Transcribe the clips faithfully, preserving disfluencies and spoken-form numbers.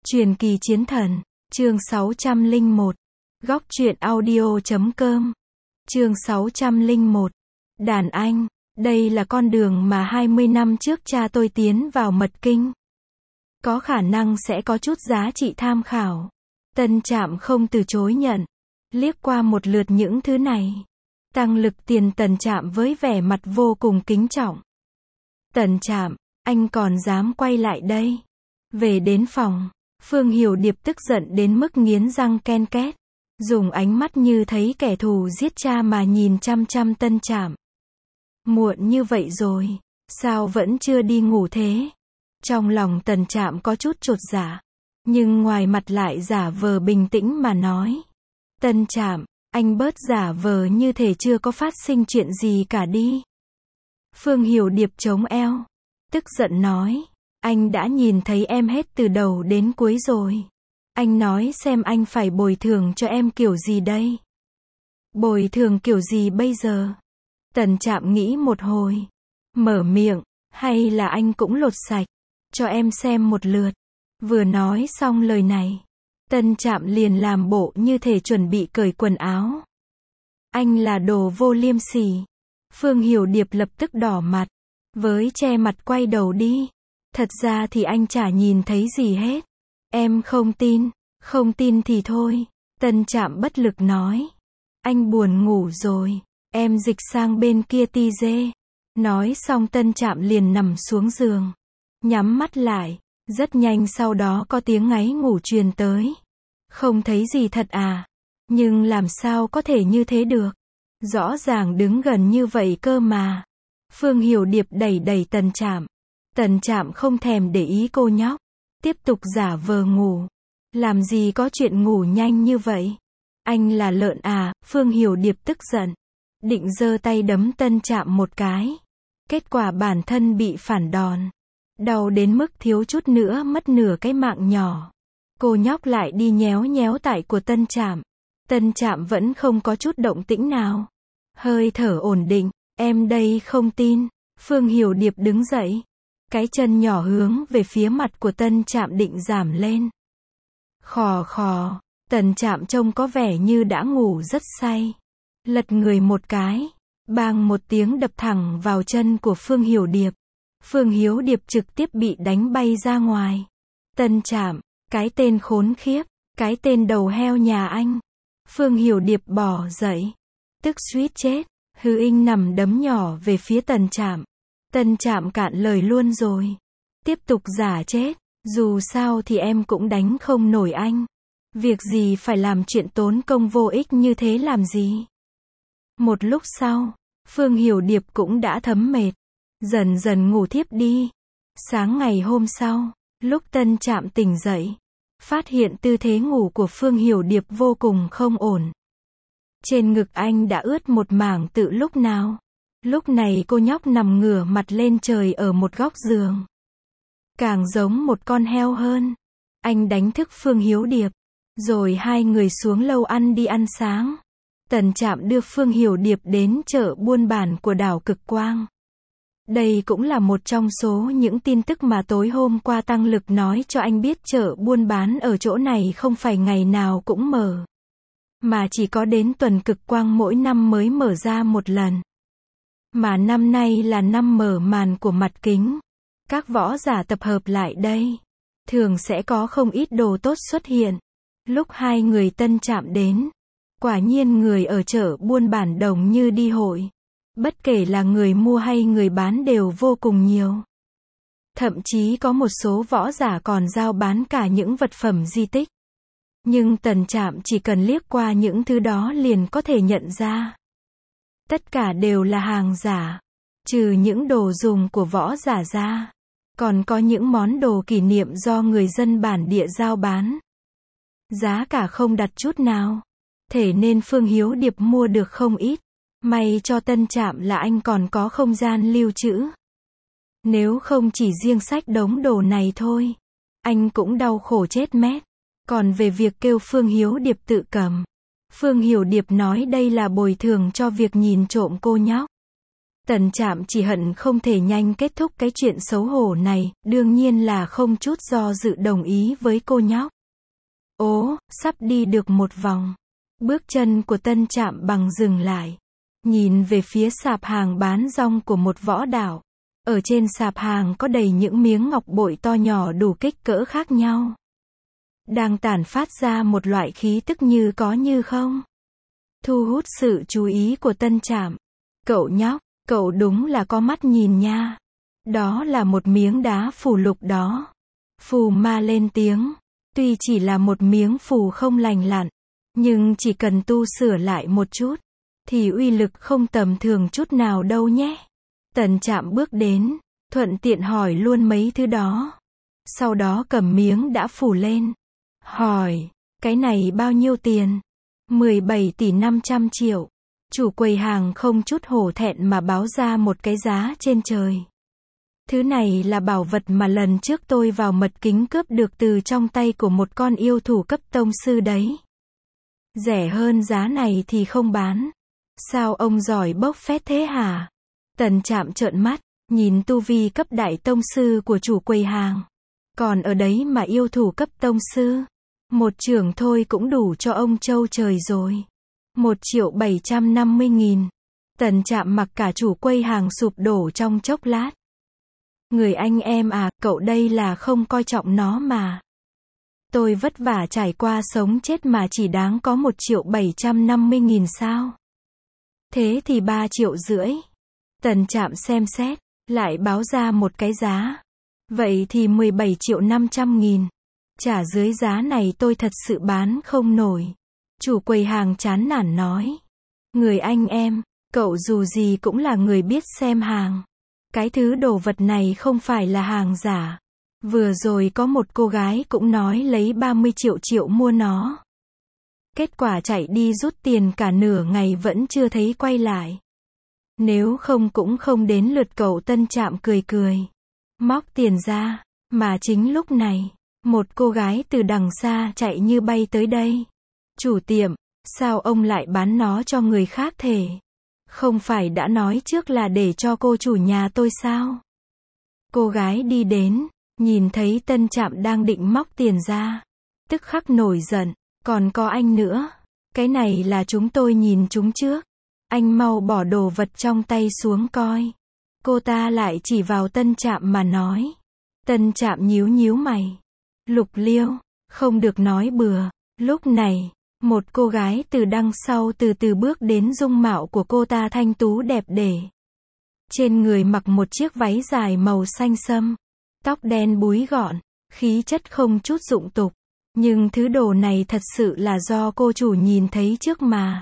Truyền kỳ chiến thần, chương sáu trăm lẻ một, góc truyện audio chấm com, chương sáu trăm lẻ một, đàn anh, đây là con đường mà hai mươi năm trước cha tôi tiến vào mật kinh. Có khả năng sẽ có chút giá trị tham khảo. Tân Trạm không từ chối nhận, liếc qua một lượt những thứ này. Tăng lực tiền Tần Trạm với vẻ mặt vô cùng kính trọng. Tần Trạm, anh còn dám quay lại đây. Về đến phòng, Phương Hiểu Điệp tức giận đến mức nghiến răng ken két, dùng ánh mắt như thấy kẻ thù giết cha mà nhìn chăm chăm Tân Trạm. Muộn như vậy rồi, sao vẫn chưa đi ngủ thế? Trong lòng Tần Trạm có chút chột dạ, nhưng ngoài mặt lại giả vờ bình tĩnh mà nói. Tân Trạm, anh bớt giả vờ như thể chưa có phát sinh chuyện gì cả đi. Phương Hiểu Điệp chống eo, tức giận nói, anh đã nhìn thấy em hết từ đầu đến cuối rồi. Anh nói xem anh phải bồi thường cho em kiểu gì đây? Bồi thường kiểu gì bây giờ? Tần Trạm nghĩ một hồi, mở miệng, hay là anh cũng lột sạch, cho em xem một lượt. Vừa nói xong lời này, Tân Trạm liền làm bộ như thể chuẩn bị cởi quần áo. Anh là đồ vô liêm sỉ. Phương Hiểu Điệp lập tức đỏ mặt, với che mặt quay đầu đi. Thật ra thì anh chả nhìn thấy gì hết. Em không tin, không tin thì thôi. Tân Trạm bất lực nói. Anh buồn ngủ rồi, em dịch sang bên kia ti dê. Nói xong Tân Trạm liền nằm xuống giường, nhắm mắt lại. Rất nhanh sau đó có tiếng ngáy ngủ truyền tới. Không thấy gì thật à? Nhưng làm sao có thể như thế được? Rõ ràng đứng gần như vậy cơ mà. Phương Hiểu Điệp đẩy đẩy Tần Trạm. Tần Trạm không thèm để ý cô nhóc, tiếp tục giả vờ ngủ. Làm gì có chuyện ngủ nhanh như vậy? Anh là lợn à? Phương Hiểu Điệp tức giận, định giơ tay đấm Tân Trạm một cái. Kết quả bản thân bị phản đòn. Đau đến mức thiếu chút nữa mất nửa cái mạng nhỏ. Cô nhóc lại đi nhéo nhéo tại của Tân Trạm. Tân Trạm vẫn không có chút động tĩnh nào. Hơi thở ổn định, em đây không tin. Phương Hiểu Điệp đứng dậy. Cái chân nhỏ hướng về phía mặt của Tân Trạm định giảm lên. Khò khò, Tần Trạm trông có vẻ như đã ngủ rất say. Lật người một cái, bang một tiếng đập thẳng vào chân của Phương Hiểu Điệp. Phương Hiểu Điệp trực tiếp bị đánh bay ra ngoài. Tân Trạm, cái tên khốn khiếp, cái tên đầu heo nhà anh. Phương Hiểu Điệp bỏ dậy, tức suýt chết, hư inh nằm đấm nhỏ về phía Tần Trạm. Tân Trạm cạn lời luôn rồi. Tiếp tục giả chết, dù sao thì em cũng đánh không nổi anh. Việc gì phải làm chuyện tốn công vô ích như thế làm gì? Một lúc sau, Phương Hiểu Điệp cũng đã thấm mệt, dần dần ngủ thiếp đi. Sáng ngày hôm sau, lúc Tân Trạm tỉnh dậy, phát hiện tư thế ngủ của Phương Hiểu Điệp vô cùng không ổn. Trên ngực anh đã ướt một mảng từ lúc nào. Lúc này cô nhóc nằm ngửa mặt lên trời ở một góc giường. Càng giống một con heo hơn. Anh đánh thức Phương Hiểu Điệp, rồi hai người xuống lầu ăn đi ăn sáng. Tần Trạm đưa Phương Hiểu Điệp đến chợ buôn bản của đảo Cực Quang. Đây cũng là một trong số những tin tức mà tối hôm qua Tăng Lực nói cho anh biết. Chợ buôn bán ở chỗ này không phải ngày nào cũng mở, mà chỉ có đến tuần Cực Quang mỗi năm mới mở ra một lần. Mà năm nay là năm mở màn của mặt kính. Các võ giả tập hợp lại đây, thường sẽ có không ít đồ tốt xuất hiện. Lúc hai người Tân Trạm đến, quả nhiên người ở chợ buôn bản đồng như đi hội. Bất kể là người mua hay người bán đều vô cùng nhiều. Thậm chí có một số võ giả còn giao bán cả những vật phẩm di tích. Nhưng Tần Trạm chỉ cần liếc qua những thứ đó liền có thể nhận ra. Tất cả đều là hàng giả. Trừ những đồ dùng của võ giả ra, còn có những món đồ kỷ niệm do người dân bản địa giao bán. Giá cả không đặt chút nào. Thế nên Phương Hiểu Điệp mua được không ít. May cho Tân Trạm là anh còn có không gian lưu trữ. Nếu không chỉ riêng sách đống đồ này thôi, anh cũng đau khổ chết mét. Còn về việc kêu Phương Hiểu Điệp tự cầm, Phương Hiểu Điệp nói đây là bồi thường cho việc nhìn trộm cô nhóc. Tần Trạm chỉ hận không thể nhanh kết thúc cái chuyện xấu hổ này, đương nhiên là không chút do dự đồng ý với cô nhóc. Ố, sắp đi được một vòng. Bước chân của Tân Trạm bằng dừng lại. Nhìn về phía sạp hàng bán rong của một võ đạo. Ở trên sạp hàng có đầy những miếng ngọc bội to nhỏ đủ kích cỡ khác nhau. Đang tản phát ra một loại khí tức như có như không. Thu hút sự chú ý của Tân Trạm. Cậu nhóc, cậu đúng là có mắt nhìn nha. Đó là một miếng đá phù lục đó. Phù ma lên tiếng. Tuy chỉ là một miếng phù không lành lặn, nhưng chỉ cần tu sửa lại một chút, thì uy lực không tầm thường chút nào đâu nhé. Tần Trạm bước đến, thuận tiện hỏi luôn mấy thứ đó. Sau đó cầm miếng đã phủ lên. Hỏi, cái này bao nhiêu tiền? mười bảy tỷ năm trăm triệu. Chủ quầy hàng không chút hổ thẹn mà báo ra một cái giá trên trời. Thứ này là bảo vật mà lần trước tôi vào mật kính cướp được từ trong tay của một con yêu thủ cấp tông sư đấy. Rẻ hơn giá này thì không bán. Sao ông giỏi bốc phét thế hả? Tần Trạm trợn mắt, nhìn tu vi cấp đại tông sư của chủ quầy hàng. Còn ở đấy mà yêu thủ cấp tông sư. Một chưởng thôi cũng đủ cho ông châu trời rồi. Một triệu bảy trăm năm mươi nghìn. Tần Trạm mặc cả chủ quầy hàng sụp đổ trong chốc lát. Người anh em à, cậu đây là không coi trọng nó mà. Tôi vất vả trải qua sống chết mà chỉ đáng có một triệu bảy trăm năm mươi nghìn sao? Thế thì ba triệu rưỡi. Tần Trạm xem xét, lại báo ra một cái giá. Vậy thì mười bảy triệu năm trăm nghìn. Trả dưới giá này tôi thật sự bán không nổi. Chủ quầy hàng chán nản nói. Người anh em, cậu dù gì cũng là người biết xem hàng. Cái thứ đồ vật này không phải là hàng giả. Vừa rồi có một cô gái cũng nói lấy ba mươi triệu triệu mua nó. Kết quả chạy đi rút tiền cả nửa ngày vẫn chưa thấy quay lại. Nếu không cũng không đến lượt cậu. Tân Trạm cười cười. Móc tiền ra. Mà chính lúc này, một cô gái từ đằng xa chạy như bay tới đây. Chủ tiệm, sao ông lại bán nó cho người khác thế? Không phải đã nói trước là để cho cô chủ nhà tôi sao? Cô gái đi đến, nhìn thấy Tân Trạm đang định móc tiền ra. Tức khắc nổi giận, còn có anh nữa. Cái này là chúng tôi nhìn chúng trước. Anh mau bỏ đồ vật trong tay xuống coi. Cô ta lại chỉ vào Tân Trạm mà nói. Tân Trạm nhíu nhíu mày. Lục Liêu, không được nói bừa. Lúc này, một cô gái từ đằng sau từ từ bước đến. Dung mạo của cô ta thanh tú đẹp đẽ. Trên người mặc một chiếc váy dài màu xanh sẫm, tóc đen búi gọn, khí chất không chút dụng tục. Nhưng thứ đồ này thật sự là do cô chủ nhìn thấy trước mà.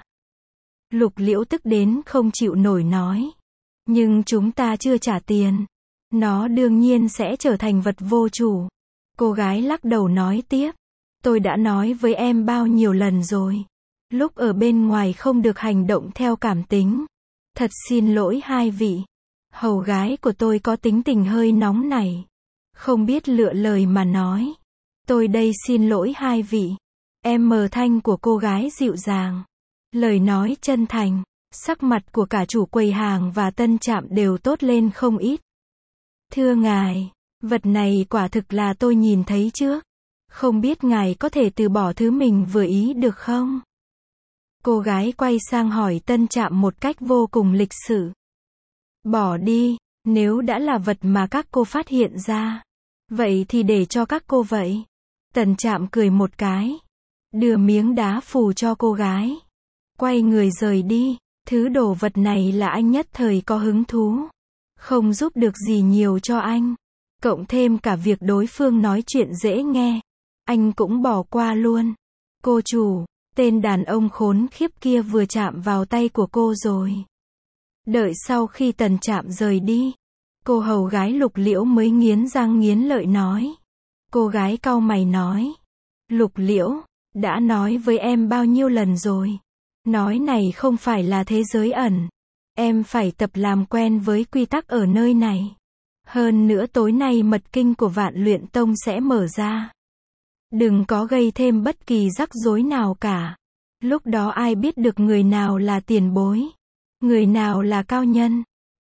Lục Liễu tức đến không chịu nổi nói. Nhưng chúng ta chưa trả tiền. Nó đương nhiên sẽ trở thành vật vô chủ. Cô gái lắc đầu nói tiếp. Tôi đã nói với em bao nhiêu lần rồi. Lúc ở bên ngoài không được hành động theo cảm tính. Thật xin lỗi hai vị. Hầu gái của tôi có tính tình hơi nóng này. Không biết lựa lời mà nói. Tôi đây xin lỗi hai vị. Em mờ thanh của cô gái dịu dàng. Lời nói chân thành. Sắc mặt của cả chủ quầy hàng và Tân Trạm đều tốt lên không ít. Thưa ngài, vật này quả thực là tôi nhìn thấy trước. Không biết ngài có thể từ bỏ thứ mình vừa ý được không? Cô gái quay sang hỏi Tân Trạm một cách vô cùng lịch sự. Bỏ đi, nếu đã là vật mà các cô phát hiện ra. Vậy thì để cho các cô vậy. Tần Trạm cười một cái. Đưa miếng đá phù cho cô gái. Quay người rời đi. Thứ đồ vật này là anh nhất thời có hứng thú. Không giúp được gì nhiều cho anh. Cộng thêm cả việc đối phương nói chuyện dễ nghe. Anh cũng bỏ qua luôn. Cô chủ, tên đàn ông khốn khiếp kia vừa chạm vào tay của cô rồi. Đợi sau khi Tần Trạm rời đi. Cô hầu gái Lục Liễu mới nghiến răng nghiến lợi nói. Cô gái cau mày nói. Lục Liễu, đã nói với em bao nhiêu lần rồi. Nói này không phải là thế giới ẩn. Em phải tập làm quen với quy tắc ở nơi này. Hơn nữa tối nay mật kinh của Vạn Luyện Tông sẽ mở ra. Đừng có gây thêm bất kỳ rắc rối nào cả. Lúc đó ai biết được người nào là tiền bối, người nào là cao nhân.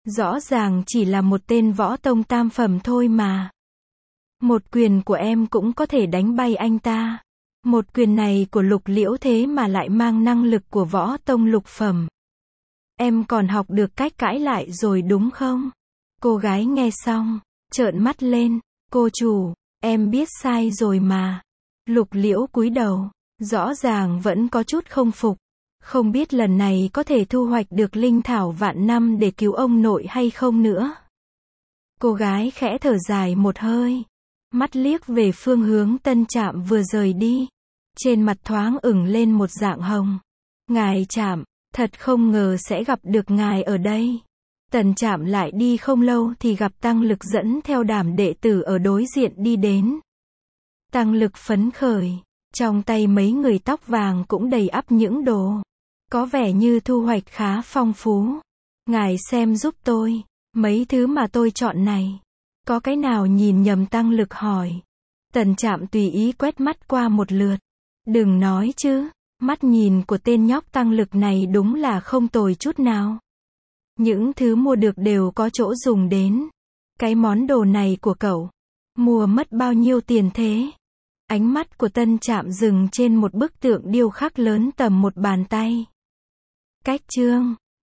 Rõ ràng chỉ là một tên võ tông tam phẩm thôi mà. Một quyền của em cũng có thể đánh bay anh ta. Một quyền này của Lục Liễu thế mà lại mang năng lực của võ tông lục phẩm. Em còn học được cách cãi lại rồi đúng không? Cô gái nghe xong, trợn mắt lên. Cô chủ, em biết sai rồi mà. Lục Liễu cúi đầu, rõ ràng vẫn có chút không phục. Không biết lần này có thể thu hoạch được linh thảo vạn năm để cứu ông nội hay không nữa. Cô gái khẽ thở dài một hơi. Mắt liếc về phương hướng Tân Trạm vừa rời đi. Trên mặt thoáng ửng lên một dạng hồng. Ngài Trạm, thật không ngờ sẽ gặp được ngài ở đây. Tần Trạm lại đi không lâu thì gặp Tăng Lực dẫn theo đám đệ tử ở đối diện đi đến. Tăng Lực phấn khởi. Trong tay mấy người tóc vàng cũng đầy ắp những đồ. Có vẻ như thu hoạch khá phong phú. Ngài xem giúp tôi. Mấy thứ mà tôi chọn này. Có cái nào nhìn nhầm? Tăng Lực hỏi. Tần Trạm tùy ý quét mắt qua một lượt. Đừng nói chứ. Mắt nhìn của tên nhóc Tăng Lực này đúng là không tồi chút nào. Những thứ mua được đều có chỗ dùng đến. Cái món đồ này của cậu. Mua mất bao nhiêu tiền thế? Ánh mắt của Tân Trạm dừng trên một bức tượng điêu khắc lớn tầm một bàn tay. Cách chương